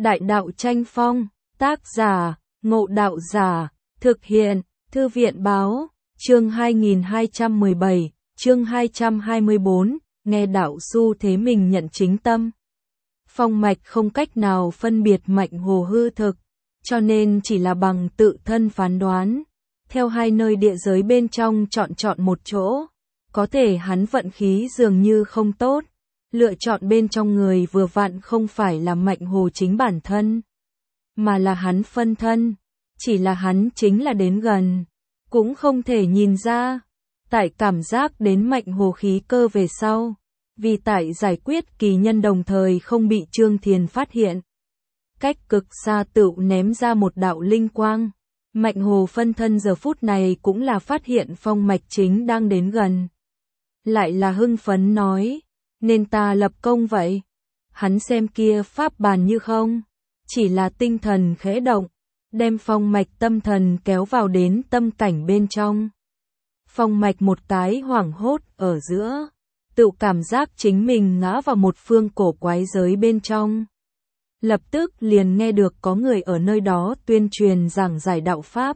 Đại đạo tranh phong, tác giả, Ngộ Đạo Giả, thực hiện, Thư viện báo, chương 2217, chương 224, nghe đạo xu thế mình nhận chính tâm. Phong mạch không cách nào phân biệt mệnh hồ hư thực, cho nên chỉ là bằng tự thân phán đoán. Theo hai nơi địa giới bên trong chọn một chỗ, có thể hắn vận khí dường như không tốt. Lựa chọn bên trong người vừa vặn không phải là mệnh hồ chính bản thân, mà là hắn phân thân, chỉ là hắn chính là đến gần, cũng không thể nhìn ra. Tại cảm giác đến mệnh hồ khí cơ về sau, vì tại giải quyết kỳ nhân đồng thời không bị Trương Thiền phát hiện. Cách cực xa tựu ném ra một đạo linh quang, mệnh hồ phân thân giờ phút này cũng là phát hiện phong mạch chính đang đến gần. Lại là hưng phấn nói, nên ta lập công vậy. Hắn xem kia pháp bàn như không, chỉ là tinh thần khẽ động, đem phong mạch tâm thần kéo vào đến tâm cảnh bên trong. Phong mạch một cái hoảng hốt ở giữa, tự cảm giác chính mình ngã vào một phương cổ quái giới bên trong. Lập tức liền nghe được có người ở nơi đó tuyên truyền giảng giải đạo pháp.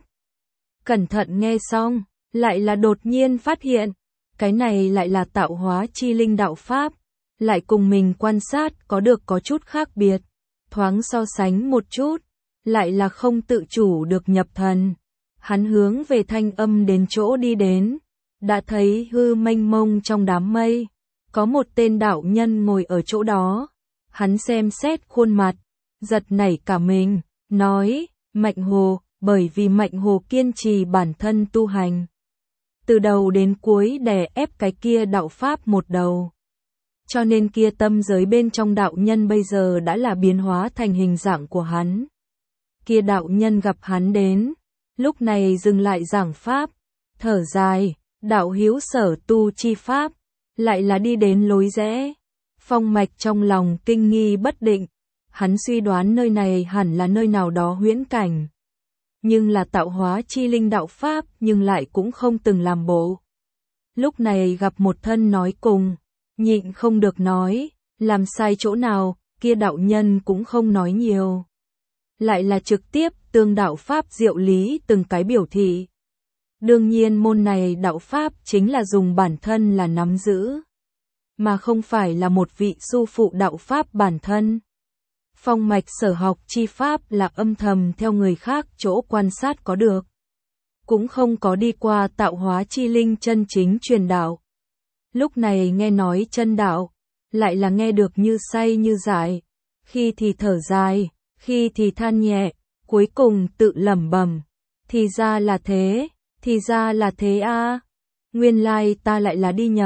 Cẩn thận nghe xong, lại là đột nhiên phát hiện, cái này lại là tạo hóa chi linh đạo pháp, lại cùng mình quan sát có chút khác biệt. Thoáng so sánh một chút, lại là không tự chủ được nhập thần. Hắn hướng về thanh âm đến chỗ đi đến, đã thấy hư mênh mông trong đám mây, có một tên đạo nhân ngồi ở chỗ đó. Hắn xem xét khuôn mặt, giật nảy cả mình, nói, mệnh hồ, bởi vì mệnh hồ kiên trì bản thân tu hành. Từ đầu đến cuối đè ép cái kia đạo pháp một đầu. Cho nên kia tâm giới bên trong đạo nhân bây giờ đã là biến hóa thành hình dạng của hắn. Kia đạo nhân gặp hắn đến, lúc này dừng lại giảng pháp, thở dài, đạo hiếu sở tu chi pháp, lại là đi đến lối rẽ. Phong mạch trong lòng kinh nghi bất định, hắn suy đoán nơi này hẳn là nơi nào đó huyễn cảnh. Nhưng là tạo hóa chi linh đạo pháp nhưng lại cũng không từng làm bộ. Lúc này gặp một thân nói cùng, nhịn không được nói, làm sai chỗ nào, kia đạo nhân cũng không nói nhiều. Lại là trực tiếp tương đạo pháp diệu lý từng cái biểu thị. Đương nhiên môn này đạo pháp chính là dùng bản thân là nắm giữ, mà không phải là một vị sư phụ đạo pháp bản thân. Phong mạch sở học chi pháp là âm thầm theo người khác chỗ quan sát có được, cũng không có đi qua tạo hóa chi linh chân chính truyền đạo. Lúc này nghe nói chân đạo, lại là nghe được như say như dại, khi thì thở dài, khi thì than nhẹ, cuối cùng tự lẩm bẩm, thì ra là thế, thì ra là thế a. Nguyên lai ta lại là đi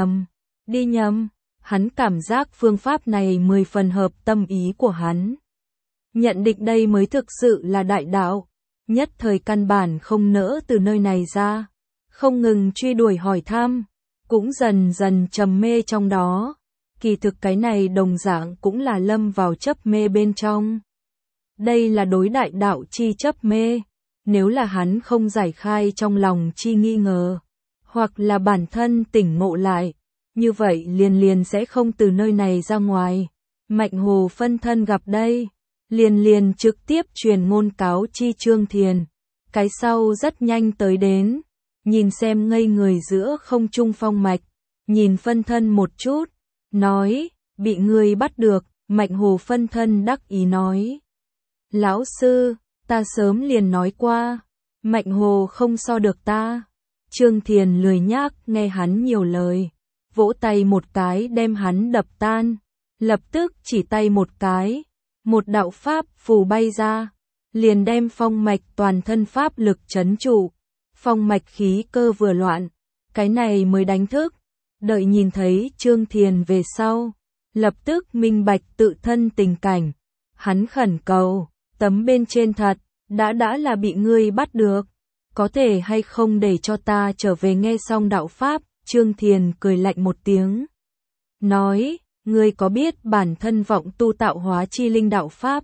nhầm. Hắn cảm giác phương pháp này 10 phần hợp tâm ý của hắn. Nhận định đây mới thực sự là đại đạo, nhất thời căn bản không nỡ từ nơi này ra, không ngừng truy đuổi hỏi thăm, cũng dần dần trầm mê trong đó. Kỳ thực cái này đồng dạng cũng là lâm vào chấp mê bên trong. Đây là đối đại đạo chi chấp mê, nếu là hắn không giải khai trong lòng chi nghi ngờ, hoặc là bản thân tỉnh ngộ lại, như vậy liền sẽ không từ nơi này ra ngoài. Mệnh hồ phân thân gặp đây, liền trực tiếp truyền ngôn cáo chi Trương Thiền. Cái sau rất nhanh tới đến, nhìn xem ngây người giữa không trung phong mạch, nhìn phân thân một chút, nói, bị người bắt được. Mệnh hồ phân thân đắc ý nói, lão sư, ta sớm liền nói qua, mệnh hồ không so được ta. Trương Thiền lười nhác nghe hắn nhiều lời, vỗ tay một cái đem hắn đập tan, lập tức chỉ tay một cái, một đạo pháp phù bay ra, liền đem phong mạch toàn thân pháp lực trấn trụ. Phong mạch khí cơ vừa loạn, cái này mới đánh thức, đợi nhìn thấy Trương Thiền về sau, lập tức minh bạch tự thân tình cảnh. Hắn khẩn cầu, tấm bên trên thật, đã là bị ngươi bắt được, có thể hay không để cho ta trở về. Nghe xong đạo pháp, Trương Thiền cười lạnh một tiếng, nói, ngươi có biết bản thân vọng tu tạo hóa chi linh đạo pháp,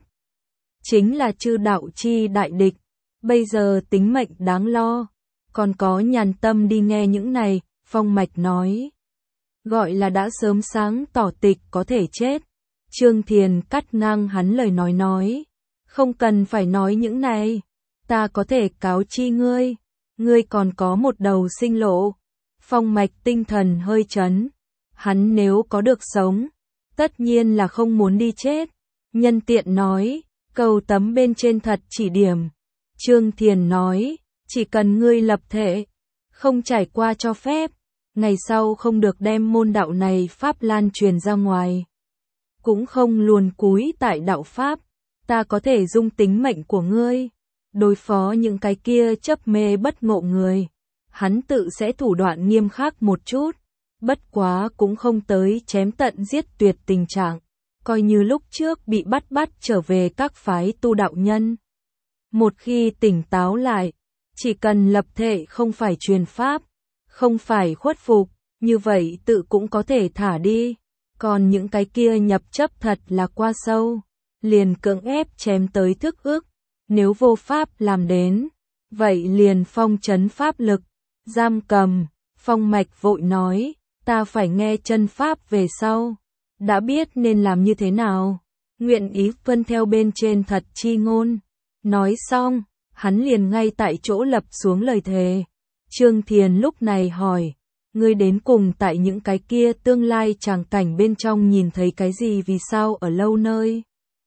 chính là chư đạo chi đại địch, bây giờ tính mệnh đáng lo, còn có nhàn tâm đi nghe những này. Phong mạch nói, gọi là đã sớm sáng tỏ tịch có thể chết. Trương Thiền cắt ngang hắn lời nói, Không cần phải nói những này. Ta có thể cáo chi ngươi. Ngươi còn có một đầu sinh lộ. Phong Mạch tinh thần hơi chấn. Hắn nếu có được sống, tất nhiên là không muốn đi chết. Nhân tiện nói, cầu tấm bên trên thật chỉ điểm. Trương Thiền nói, chỉ cần ngươi lập thể, không trải qua cho phép, ngày sau không được đem môn đạo này pháp lan truyền ra ngoài. Cũng không luồn cúi tại đạo pháp, ta có thể dung tính mệnh của ngươi, đối phó những cái kia chấp mê bất ngộ người. Hắn tự sẽ thủ đoạn nghiêm khắc một chút, bất quá cũng không tới chém tận giết tuyệt tình trạng, coi như lúc trước bị bắt trở về các phái tu đạo nhân. Một khi tỉnh táo lại, chỉ cần lập thể không phải truyền pháp, không phải khuất phục, như vậy tự cũng có thể thả đi. Còn những cái kia nhập chấp thật là quá sâu, liền cưỡng ép chém tới thức ức. Nếu vô pháp làm đến, vậy liền phong trấn pháp lực, giam cầm. Phong Mạch vội nói, ta phải nghe chân pháp về sau, đã biết nên làm như thế nào, nguyện ý vâng theo bên trên thật chi ngôn. Nói xong, hắn liền ngay tại chỗ lập xuống lời thề. Trương Thiền lúc này hỏi, ngươi đến cùng tại những cái kia tương lai tràng cảnh bên trong nhìn thấy cái gì, vì sao ở lâu nơi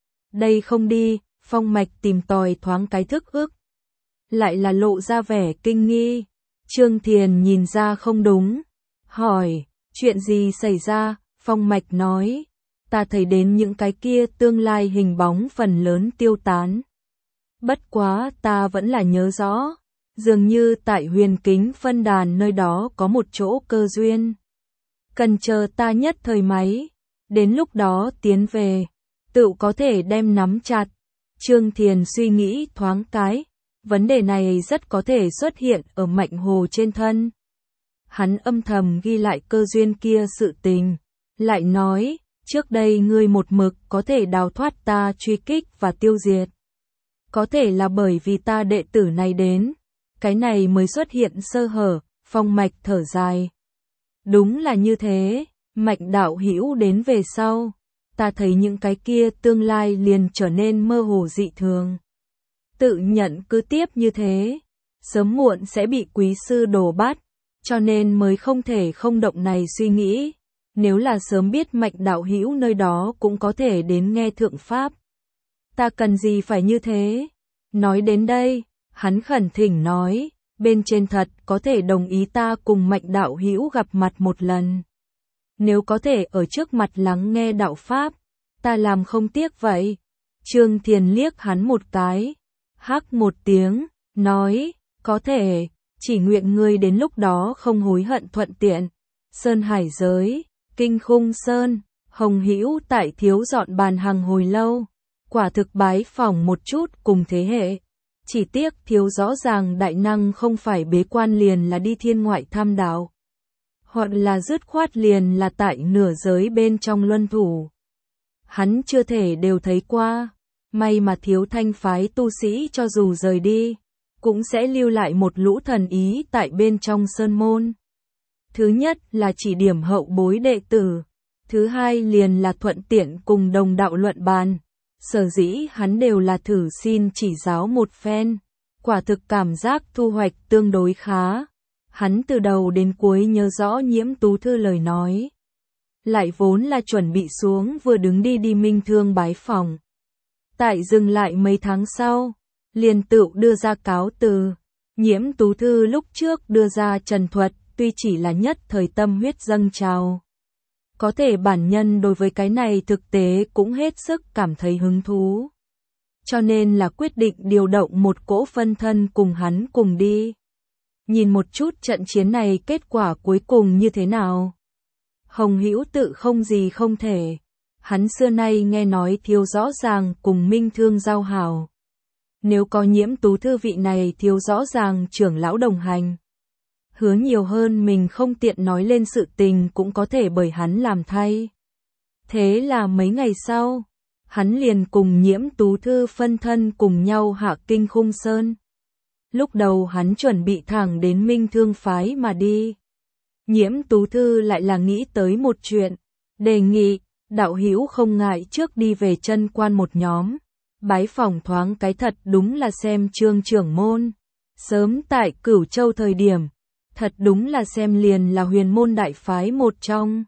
đây không đi? Phong Mạch tìm tòi thoáng cái thức ức, lại là lộ ra vẻ kinh nghi. Trương Thiền nhìn ra không đúng, hỏi, chuyện gì xảy ra? Phong Mạch nói, ta thấy đến những cái kia tương lai hình bóng phần lớn tiêu tán. Bất quá ta vẫn là nhớ rõ, dường như tại Huyền Kính phân đàn nơi đó có một chỗ cơ duyên. Cần chờ ta nhất thời máy, đến lúc đó tiến về, tự có thể đem nắm chặt. Trương Thiền suy nghĩ thoáng cái, vấn đề này rất có thể xuất hiện ở Mạnh Hồ trên thân. Hắn âm thầm ghi lại cơ duyên kia sự tình, lại nói, trước đây ngươi một mực có thể đào thoát ta truy kích và tiêu diệt. Có thể là bởi vì ta đệ tử này đến, cái này mới xuất hiện sơ hở. Phong Mạch thở dài. Đúng là như thế, Mạnh đạo hữu đến về sau, ta thấy những cái kia tương lai liền trở nên mơ hồ dị thường. Tự nhận cứ tiếp như thế, sớm muộn sẽ bị quý sư đổ bắt, cho nên mới không thể không động này suy nghĩ. Nếu là sớm biết Mạnh đạo hữu nơi đó cũng có thể đến nghe thượng pháp, ta cần gì phải như thế? Nói đến đây, hắn khẩn thỉnh nói, bên trên thật có thể đồng ý ta cùng Mạnh đạo hữu gặp mặt một lần. Nếu có thể ở trước mặt lắng nghe đạo pháp, ta làm không tiếc vậy. Trương Thiền liếc hắn một cái, hắc một tiếng, nói, có thể, chỉ nguyện ngươi đến lúc đó không hối hận thuận tiện. Sơn Hải giới, Kinh Khung Sơn, Hồng Hữu tại thiếu dọn bàn hàng hồi lâu, quả thực bái phỏng một chút cùng thế hệ. Chỉ tiếc thiếu rõ ràng đại năng không phải bế quan liền là đi thiên ngoại tham đạo, hoặc là dứt khoát liền là tại nửa giới bên trong luân thủ. Hắn chưa thể đều thấy qua, may mà thiếu thanh phái tu sĩ cho dù rời đi, cũng sẽ lưu lại một lũ thần ý tại bên trong sơn môn. Thứ nhất là chỉ điểm hậu bối đệ tử, thứ hai liền là thuận tiện cùng đồng đạo luận bàn. Sở dĩ hắn đều là thử xin chỉ giáo một phen, quả thực cảm giác thu hoạch tương đối khá. Hắn từ đầu đến cuối nhớ rõ Nhiễm Tú Thư lời nói, lại vốn là chuẩn bị xuống vừa đứng đi Minh Thương bái phỏng. Tại dừng lại mấy tháng sau, liền tự đưa ra cáo từ. Nhiễm Tú Thư lúc trước đưa ra trần thuật, tuy chỉ là nhất thời tâm huyết dâng trào, có thể bản nhân đối với cái này thực tế cũng hết sức cảm thấy hứng thú. Cho nên là quyết định điều động một cỗ phân thân cùng hắn cùng đi. Nhìn một chút trận chiến này kết quả cuối cùng như thế nào. Hồng Hữu tự không gì không thể. Hắn xưa nay nghe nói thiếu rõ ràng cùng Minh Thương giao hảo. Nếu có Nhiễm Tú Thư vị này thiếu rõ ràng trưởng lão đồng hành, hứa nhiều hơn mình không tiện nói lên sự tình cũng có thể bởi hắn làm thay. Thế là mấy ngày sau, hắn liền cùng Nhiễm Tú Thư phân thân cùng nhau hạ Kinh Khung Sơn. Lúc đầu hắn chuẩn bị thẳng đến Minh Thương phái mà đi. Nhiễm Tú Thư lại là nghĩ tới một chuyện, đề nghị, đạo hữu không ngại trước đi về chân quan một nhóm, bái phỏng thoáng cái thật đúng là xem Trương trưởng môn. Sớm tại Cửu Châu thời điểm, thật đúng là xem liền là huyền môn đại phái một trong.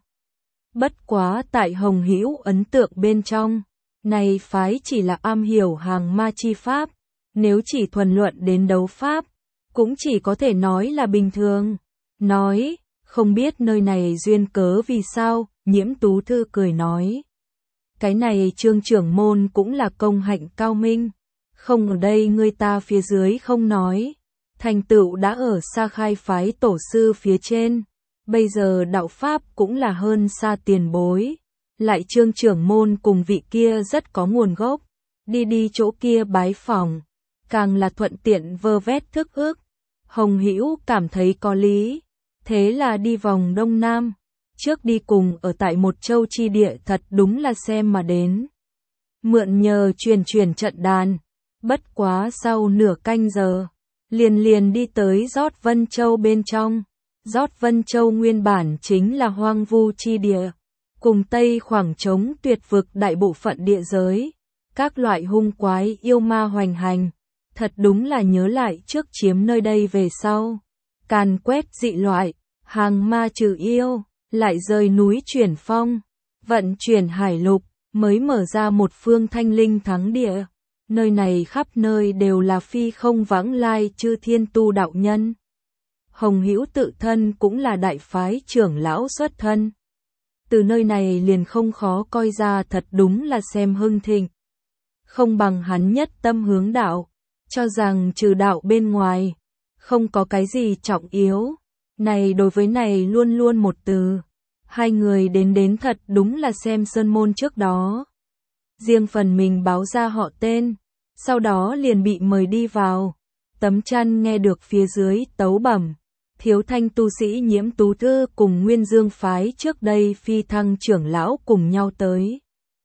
Bất quá tại Hồng Hữu ấn tượng bên trong, này phái chỉ là am hiểu hàng ma chi pháp, nếu chỉ thuần luận đến đấu pháp, cũng chỉ có thể nói là bình thường. Nói, không biết nơi này duyên cớ vì sao, Nhiễm Tú Thư cười nói. Cái này Trương trưởng môn cũng là công hạnh cao minh, không ở đây người ta phía dưới không nói. Thành tựu đã ở xa khai phái tổ sư phía trên, bây giờ đạo pháp cũng là hơn xa tiền bối. Lại Trương trưởng môn cùng vị kia rất có nguồn gốc, đi chỗ kia bái phỏng, càng là thuận tiện vơ vét thức ước. Hồng Hữu cảm thấy có lý, thế là đi vòng Đông Nam, trước đi cùng ở tại một châu chi địa thật đúng là xem mà đến. Mượn nhờ truyền trận đàn, bất quá sau nửa canh giờ, liền đi tới Rót Vân Châu bên trong. Rót Vân Châu nguyên bản chính là hoang vu chi địa, cùng Tây khoảng trống tuyệt vực đại bộ phận địa giới, các loại hung quái yêu ma hoành hành, thật đúng là nhớ lại trước chiếm nơi đây về sau, càn quét dị loại, hàng ma trừ yêu, lại rời núi chuyển phong, vận chuyển hải lục, mới mở ra một phương thanh linh thắng địa. Nơi này khắp nơi đều là phi không vãng lai chư thiên tu đạo nhân. Hồng Hữu tự thân cũng là đại phái trưởng lão xuất thân. Từ nơi này liền không khó coi ra thật đúng là xem hưng thịnh. Không bằng hắn nhất tâm hướng đạo, cho rằng trừ đạo bên ngoài, không có cái gì trọng yếu. Này đối với này luôn luôn một từ. Hai người đến thật đúng là xem sơn môn trước đó. Riêng phần mình báo ra họ tên, sau đó liền bị mời đi vào. Tấm chăn nghe được phía dưới tấu bẩm. Thiếu thanh tu sĩ Nhiễm Tú Thư cùng Nguyên Dương phái trước đây phi thăng trưởng lão cùng nhau tới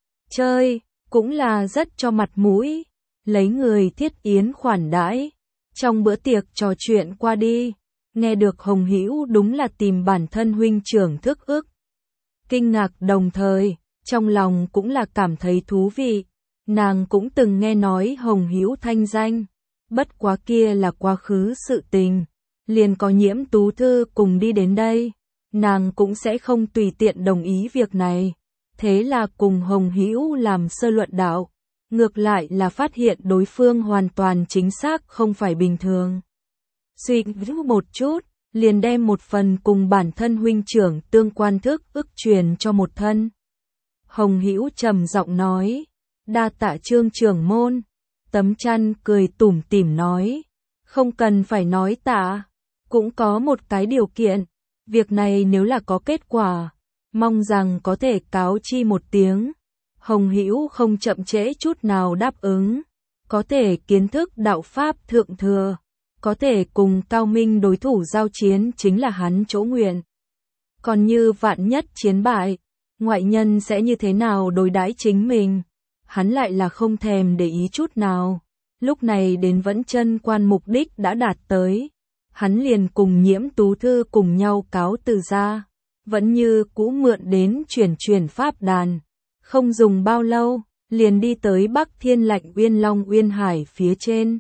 chơi, cũng là rất cho mặt mũi, lấy người thiết yến khoản đãi. Trong bữa tiệc trò chuyện qua đi, nghe được Hồng Hữu đúng là tìm bản thân huynh trưởng thức ức. Kinh ngạc đồng thời, trong lòng cũng là cảm thấy thú vị, nàng cũng từng nghe nói Hồng Hữu thanh danh, bất quá kia là quá khứ sự tình. Liền có Nhiễm Tú Thư cùng đi đến đây, nàng cũng sẽ không tùy tiện đồng ý việc này. Thế là cùng Hồng Hữu làm sơ luận đạo, ngược lại là phát hiện đối phương hoàn toàn chính xác không phải bình thường. Suy nghĩ một chút, liền đem một phần cùng bản thân huynh trưởng tương quan thức ức truyền cho một thân. Hồng Hữu trầm giọng nói, đa tạ Trương trưởng môn. Tấm chăn cười tủm tỉm nói, không cần phải nói tạ. Cũng có một cái điều kiện, việc này nếu là có kết quả, mong rằng có thể cáo chi một tiếng. Hồng Hữu không chậm trễ chút nào đáp ứng, có thể kiến thức đạo pháp thượng thừa, có thể cùng cao minh đối thủ giao chiến chính là hắn chỗ nguyện. Còn như vạn nhất chiến bại, ngoại nhân sẽ như thế nào đối đãi chính mình, hắn lại là không thèm để ý chút nào. Lúc này đến Vẫn Chân Quan mục đích đã đạt tới. Hắn liền cùng Nhiễm Tú Thư cùng nhau cáo từ ra, vẫn như cũ mượn đến chuyển pháp đàn. Không dùng bao lâu, liền đi tới Bắc Thiên Lạnh Uyên Long Uyên Hải phía trên.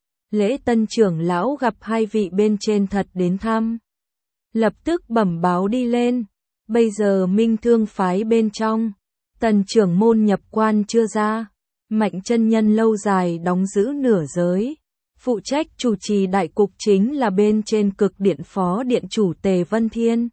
Lễ Tân trưởng lão gặp hai vị bên trên thật đến thăm. Lập tức bẩm báo đi lên, bây giờ Minh Thương phái bên trong, Tần trưởng môn nhập quan chưa ra, Mạnh chân nhân lâu dài đóng giữ nửa giới. Phụ trách chủ trì đại cục chính là bên trên Cực Điện phó điện chủ Tề Vân Thiên.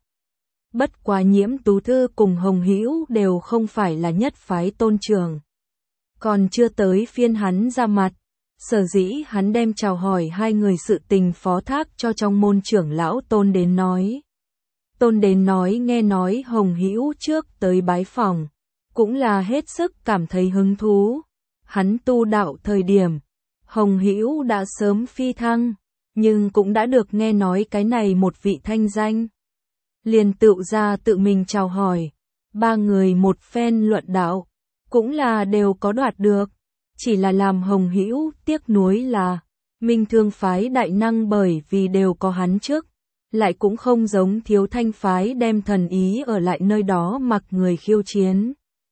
Bất quá Nhiễm Tú Thư cùng Hồng Hữu đều không phải là nhất phái tôn trưởng. Còn chưa tới phiên hắn ra mặt, sở dĩ hắn đem chào hỏi hai người sự tình phó thác cho trong môn trưởng lão Tôn đến nói. Tôn đến nói nghe nói Hồng Hữu trước tới bái phỏng, cũng là hết sức cảm thấy hứng thú. Hắn tu đạo thời điểm, Hồng Hữu đã sớm phi thăng, nhưng cũng đã được nghe nói cái này một vị thanh danh. Liền tựu ra tự mình chào hỏi, ba người một phen luận đạo, cũng là đều có đoạt được. Chỉ là làm Hồng Hữu tiếc nuối là, Minh Thương phái đại năng bởi vì đều có hắn trước, lại cũng không giống Thiếu Thanh phái đem thần ý ở lại nơi đó mặc người khiêu chiến.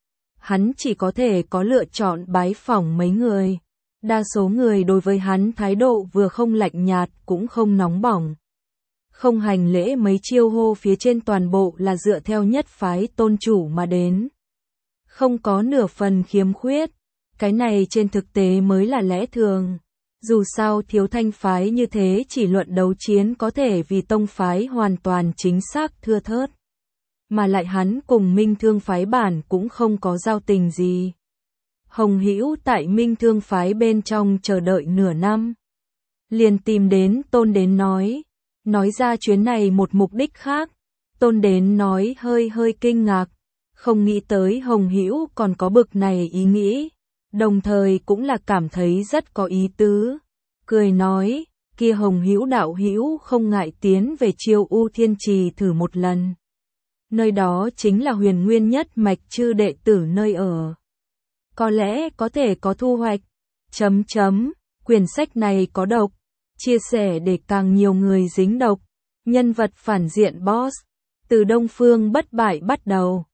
hắn chỉ có thể có lựa chọn bái phỏng mấy người. Đa số người đối với hắn thái độ vừa không lạnh nhạt cũng không nóng bỏng. Không hành lễ mấy chiêu hô phía trên toàn bộ là dựa theo nhất phái tôn chủ mà đến. Không có nửa phần khiếm khuyết, cái này trên thực tế mới là lẽ thường. Dù sao Thiếu Thanh phái như thế chỉ luận đấu chiến có thể vì tông phái hoàn toàn chính xác thưa thớt. Mà lại hắn cùng Minh Thương phái bản cũng không có giao tình gì. Hồng Hữu tại Minh Thương phái bên trong chờ đợi nửa năm. Liền tìm đến Tôn Đến nói ra chuyến này một mục đích khác. Tôn Đến nói hơi kinh ngạc, không nghĩ tới Hồng Hữu còn có bực này ý nghĩ, đồng thời cũng là cảm thấy rất có ý tứ. Cười nói, kia Hồng Hữu đạo hữu không ngại tiến về Chiêu U Thiên Trì thử một lần. Nơi đó chính là huyền nguyên nhất mạch chư đệ tử nơi ở. Có lẽ có thể có thu hoạch. Quyển sách này có độc. Chia sẻ để càng nhiều người dính độc. Nhân vật phản diện boss. Từ Đông Phương bất bại bắt đầu.